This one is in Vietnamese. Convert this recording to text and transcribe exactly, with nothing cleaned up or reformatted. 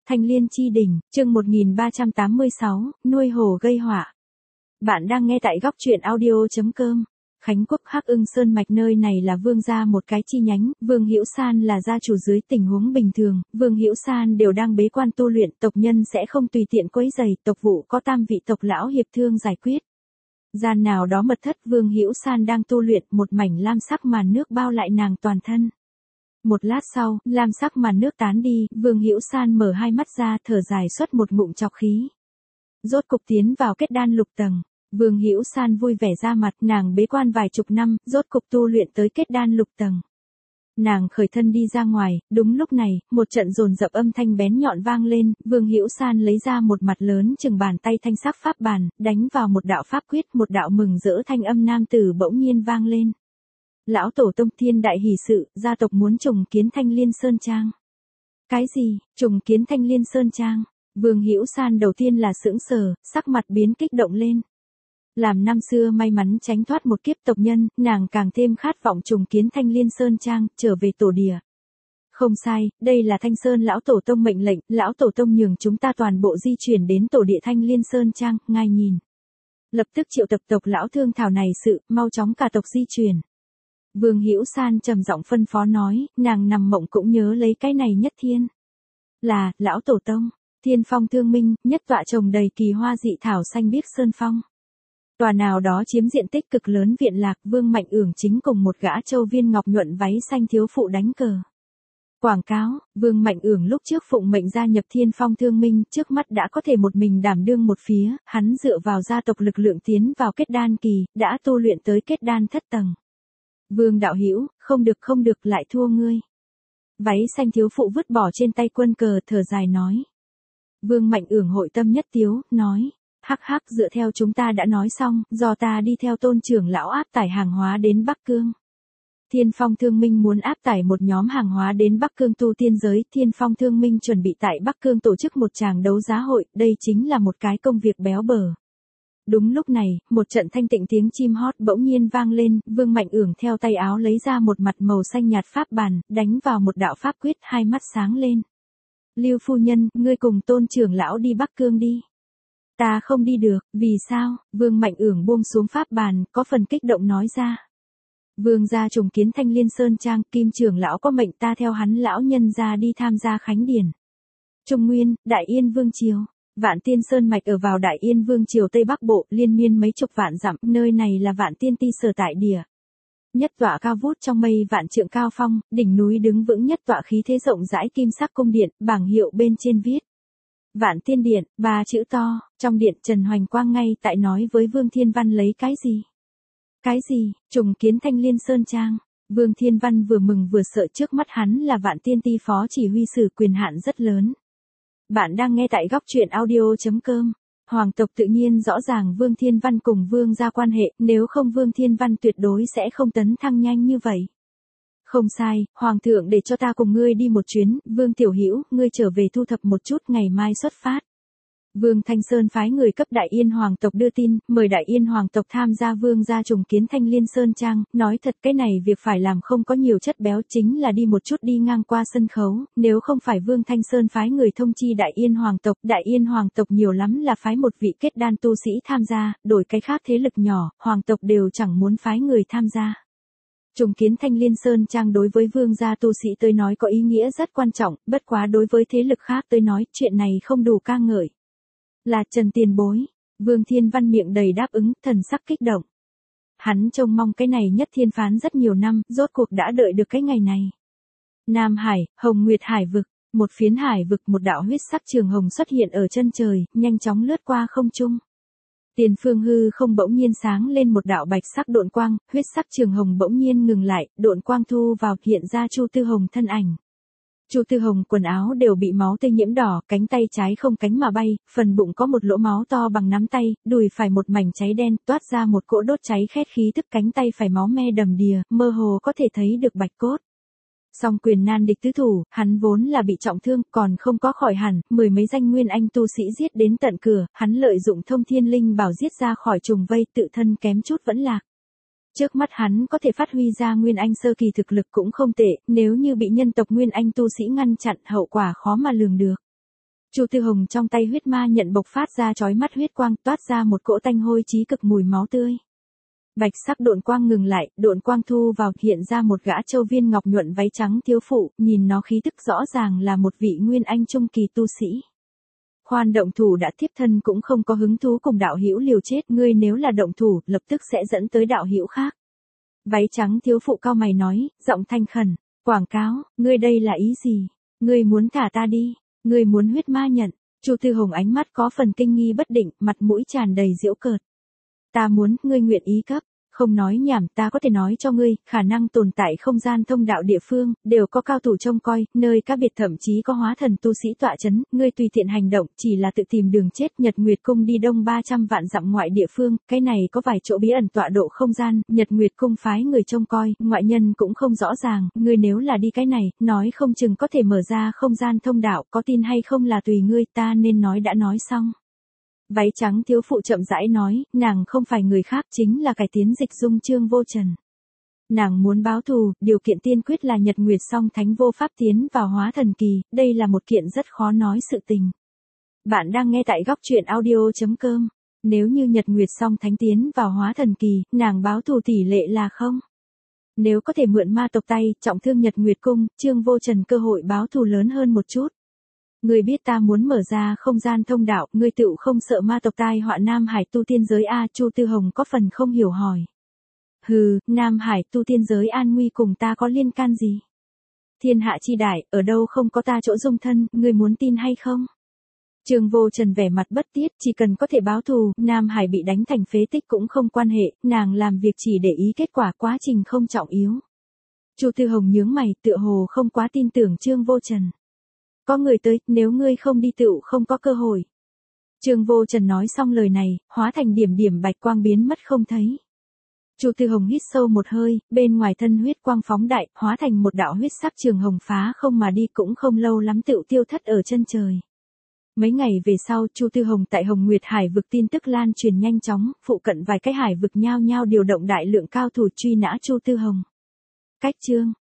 Thanh Liên chi đỉnh, chương một nghìn ba trăm tám mươi sáu, nuôi hổ gây họa. Bạn đang nghe tại góc truyện audio.com. Khánh Quốc Hắc Ưng Sơn Mạch nơi này là Vương gia một cái chi nhánh, Vương Hữu San là gia chủ dưới tình huống bình thường, Vương Hữu San đều đang bế quan tu luyện, tộc nhân sẽ không tùy tiện quấy rầy, tộc vụ có tam vị tộc lão hiệp thương giải quyết. Gian nào đó mật thất Vương Hữu San đang tu luyện, một mảnh lam sắc màn nước bao lại nàng toàn thân. Một lát sau, lam sắc màn nước tán đi, Vương Hữu San mở hai mắt ra, thở dài xuất một ngụm trọc khí. Rốt cục tiến vào kết đan lục tầng. Vương Hữu San vui vẻ ra mặt, nàng bế quan vài chục năm, rốt cục tu luyện tới kết đan lục tầng. Nàng khởi thân đi ra ngoài, đúng lúc này, một trận dồn dập âm thanh bén nhọn vang lên, Vương Hữu San lấy ra một mặt lớn chừng bàn tay thanh sắc pháp bàn, đánh vào một đạo pháp quyết, một đạo mừng rỡ thanh âm nam tử bỗng nhiên vang lên. Lão tổ tông thiên đại hỷ sự, gia tộc muốn trùng kiến Thanh Liên Sơn Trang. Cái gì, trùng kiến Thanh Liên Sơn Trang? Vương Hữu San đầu tiên là sững sờ, sắc mặt biến kích động lên. Làm năm xưa may mắn tránh thoát một kiếp tộc nhân, nàng càng thêm khát vọng trùng kiến Thanh Liên Sơn Trang, trở về tổ địa. Không sai, đây là Thanh Sơn lão tổ tông mệnh lệnh, lão tổ tông nhường chúng ta toàn bộ di chuyển đến tổ địa Thanh Liên Sơn Trang, ngài nhìn. Lập tức triệu tập tộc lão thương thảo này sự, mau chóng cả tộc di chuyển. Vương Hữu San trầm giọng phân phó nói, nàng nằm mộng cũng nhớ lấy cái này nhất thiên. Là, lão tổ tông, thiên phong thương minh, nhất tọa trồng đầy kỳ hoa dị thảo xanh biếc sơn phong. Tòa nào đó chiếm diện tích cực lớn viện lạc, Vương Mạnh Ưởng chính cùng một gã châu viên ngọc nhuận váy xanh thiếu phụ đánh cờ. Quảng cáo, Vương Mạnh Ưởng lúc trước phụng mệnh gia nhập thiên phong thương minh, trước mắt đã có thể một mình đảm đương một phía, hắn dựa vào gia tộc lực lượng tiến vào kết đan kỳ, đã tu luyện tới kết đan thất tầng. Vương đạo hữu, không được không được, lại thua ngươi. Váy xanh thiếu phụ vứt bỏ trên tay quân cờ, thở dài nói. Vương Mạnh Ưởng hội tâm nhất tiếu, nói. Hắc hắc, dựa theo chúng ta đã nói xong, do ta đi theo tôn trưởng lão áp tải hàng hóa đến Bắc Cương. Thiên Phong Thương Minh muốn áp tải một nhóm hàng hóa đến Bắc Cương tu tiên giới, Thiên Phong Thương Minh chuẩn bị tại Bắc Cương tổ chức một tràng đấu giá hội, đây chính là một cái công việc béo bở. Đúng lúc này, một trận thanh tịnh tiếng chim hót bỗng nhiên vang lên, Vương Mạnh Ưởng theo tay áo lấy ra một mặt màu xanh nhạt pháp bàn, đánh vào một đạo pháp quyết, hai mắt sáng lên. Lưu phu nhân, ngươi cùng tôn trưởng lão đi Bắc Cương đi. Ta không đi được, vì sao? Vương Mạnh Ưởng buông xuống pháp bàn, có phần kích động nói ra. Vương gia trùng kiến Thanh Liên Sơn Trang, Kim trưởng lão có mệnh ta theo hắn lão nhân gia đi tham gia khánh điển. Trung Nguyên, Đại Yên Vương triều. Vạn Tiên Sơn Mạch ở vào Đại Yên Vương triều Tây Bắc Bộ, liên miên mấy chục vạn dặm, nơi này là Vạn Tiên Ti sở tại địa. Nhất tọa cao vút trong mây vạn trượng cao phong, đỉnh núi đứng vững nhất tọa khí thế rộng rãi kim sắc cung điện, bảng hiệu bên trên viết. Vạn Tiên Điện, ba chữ to, trong điện Trần Hoành Quang ngay tại nói với Vương Thiên Văn lấy cái gì? Cái gì, trùng kiến Thanh Liên Sơn Trang? Vương Thiên Văn vừa mừng vừa sợ, trước mắt hắn là Vạn Tiên Ti phó chỉ huy sử, quyền hạn rất lớn. Bạn đang nghe tại góc truyện audio.com. Hoàng tộc tự nhiên rõ ràng Vương Thiên Văn cùng Vương gia quan hệ, nếu không Vương Thiên Văn tuyệt đối sẽ không tấn thăng nhanh như vậy. Không sai, Hoàng thượng để cho ta cùng ngươi đi một chuyến, Vương Tiểu Hữu, ngươi trở về thu thập một chút, ngày mai xuất phát. Vương Thanh Sơn phái người cấp Đại Yên Hoàng tộc đưa tin, mời Đại Yên Hoàng tộc tham gia Vương gia trùng kiến Thanh Liên Sơn Trang, nói thật cái này việc phải làm không có nhiều chất béo, chính là đi một chút đi ngang qua sân khấu, nếu không phải Vương Thanh Sơn phái người thông chi Đại Yên Hoàng tộc, Đại Yên Hoàng tộc nhiều lắm là phái một vị kết đan tu sĩ tham gia, đổi cái khác thế lực nhỏ, Hoàng tộc đều chẳng muốn phái người tham gia. Trùng kiến Thanh Liên Sơn Trang đối với Vương gia tu sĩ tới nói có ý nghĩa rất quan trọng, bất quá đối với thế lực khác tới nói, chuyện này không đủ ca ngợi. Là Trần tiền bối. Vương Thiên Văn miệng đầy đáp ứng, thần sắc kích động. Hắn trông mong cái này nhất thiên phán rất nhiều năm, rốt cuộc đã đợi được cái ngày này. Nam Hải, Hồng Nguyệt Hải vực, một phiến hải vực, một đạo huyết sắc trường hồng xuất hiện ở chân trời, nhanh chóng lướt qua không trung. Tiền phương hư không bỗng nhiên sáng lên một đạo bạch sắc độn quang, huyết sắc trường hồng bỗng nhiên ngừng lại, độn quang thu vào, hiện ra Chu Tư Hồng thân ảnh. Chu Tư Hồng quần áo đều bị máu tươi nhiễm đỏ, cánh tay trái không cánh mà bay, phần bụng có một lỗ máu to bằng nắm tay, đùi phải một mảnh cháy đen, toát ra một cỗ đốt cháy khét khí tức, cánh tay phải máu me đầm đìa, mơ hồ có thể thấy được bạch cốt. Song quyền nan địch tứ thủ, hắn vốn là bị trọng thương, còn không có khỏi hẳn, mười mấy danh nguyên anh tu sĩ giết đến tận cửa, hắn lợi dụng thông thiên linh bảo giết ra khỏi trùng vây, tự thân kém chút vẫn lạc. Trước mắt hắn có thể phát huy ra nguyên anh sơ kỳ thực lực cũng không tệ, nếu như bị nhân tộc nguyên anh tu sĩ ngăn chặn, hậu quả khó mà lường được. Chu Tư Hồng trong tay huyết ma nhận bộc phát ra chói mắt huyết quang, toát ra một cỗ tanh hôi chí cực mùi máu tươi. Bạch sắc độn quang ngừng lại, độn quang thu vào, hiện ra một gã châu viên ngọc nhuận váy trắng thiếu phụ, nhìn nó khí tức rõ ràng là một vị nguyên anh trung kỳ tu sĩ. Khoan, động thủ đã, thiếp thân cũng không có hứng thú cùng đạo hữu liều chết, ngươi nếu là động thủ, lập tức sẽ dẫn tới đạo hữu khác. Váy trắng thiếu phụ cau mày nói, giọng thanh khẩn, quảng cáo, ngươi đây là ý gì? Ngươi muốn thả ta đi, ngươi muốn huyết ma nhận. Chu Tư Hồng ánh mắt có phần kinh nghi bất định, mặt mũi tràn đầy giễu cợt. Ta muốn, ngươi nguyện ý cấp, không nói nhảm, ta có thể nói cho ngươi, khả năng tồn tại không gian thông đạo địa phương, đều có cao thủ trông coi, nơi các biệt thậm chí có hóa thần tu sĩ tọa chấn, ngươi tùy tiện hành động, chỉ là tự tìm đường chết. Nhật Nguyệt Cung đi đông ba trăm vạn dặm ngoại địa phương, cái này có vài chỗ bí ẩn tọa độ không gian, Nhật Nguyệt Cung phái người trông coi, ngoại nhân cũng không rõ ràng, ngươi nếu là đi cái này, nói không chừng có thể mở ra không gian thông đạo, có tin hay không là tùy ngươi, ta nên nói đã nói xong. Váy trắng thiếu phụ chậm rãi nói, nàng không phải người khác, chính là cải tiến dịch dung Trương Vô Trần. Nàng muốn báo thù, điều kiện tiên quyết là Nhật Nguyệt song thánh vô pháp tiến vào hóa thần kỳ, đây là một kiện rất khó nói sự tình. Bạn đang nghe tại góc truyện audio chấm com. Nếu như Nhật Nguyệt song thánh tiến vào hóa thần kỳ, nàng báo thù tỷ lệ là không. Nếu có thể mượn ma tộc tay, trọng thương Nhật Nguyệt Cung, Trương Vô Trần cơ hội báo thù lớn hơn một chút. Ngươi biết ta muốn mở ra không gian thông đạo, ngươi tựu không sợ ma tộc tai họa Nam Hải tu tiên giới a? Chu Tư Hồng có phần không hiểu hỏi. Hừ, Nam Hải tu tiên giới an nguy cùng ta có liên can gì? Thiên hạ chi đại, ở đâu không có ta chỗ dung thân, ngươi muốn tin hay không? Trương Vô Trần vẻ mặt bất tiết, chỉ cần có thể báo thù, Nam Hải bị đánh thành phế tích cũng không quan hệ, nàng làm việc chỉ để ý kết quả, quá trình không trọng yếu. Chu Tư Hồng nhướng mày, tựa hồ không quá tin tưởng Trương Vô Trần. Có người tới, nếu ngươi không đi tựu không có cơ hội. Trương Vô Trần nói xong lời này, hóa thành điểm điểm bạch quang biến mất không thấy. Chu Tư Hồng hít sâu một hơi, bên ngoài thân huyết quang phóng đại, hóa thành một đạo huyết sắc trường hồng phá không mà đi, cũng không lâu lắm tựu tiêu thất ở chân trời. Mấy ngày về sau, Chu Tư Hồng tại Hồng Nguyệt Hải vực tin tức lan truyền nhanh chóng, phụ cận vài cái hải vực nhao nhao điều động đại lượng cao thủ truy nã Chu Tư Hồng. Cách chương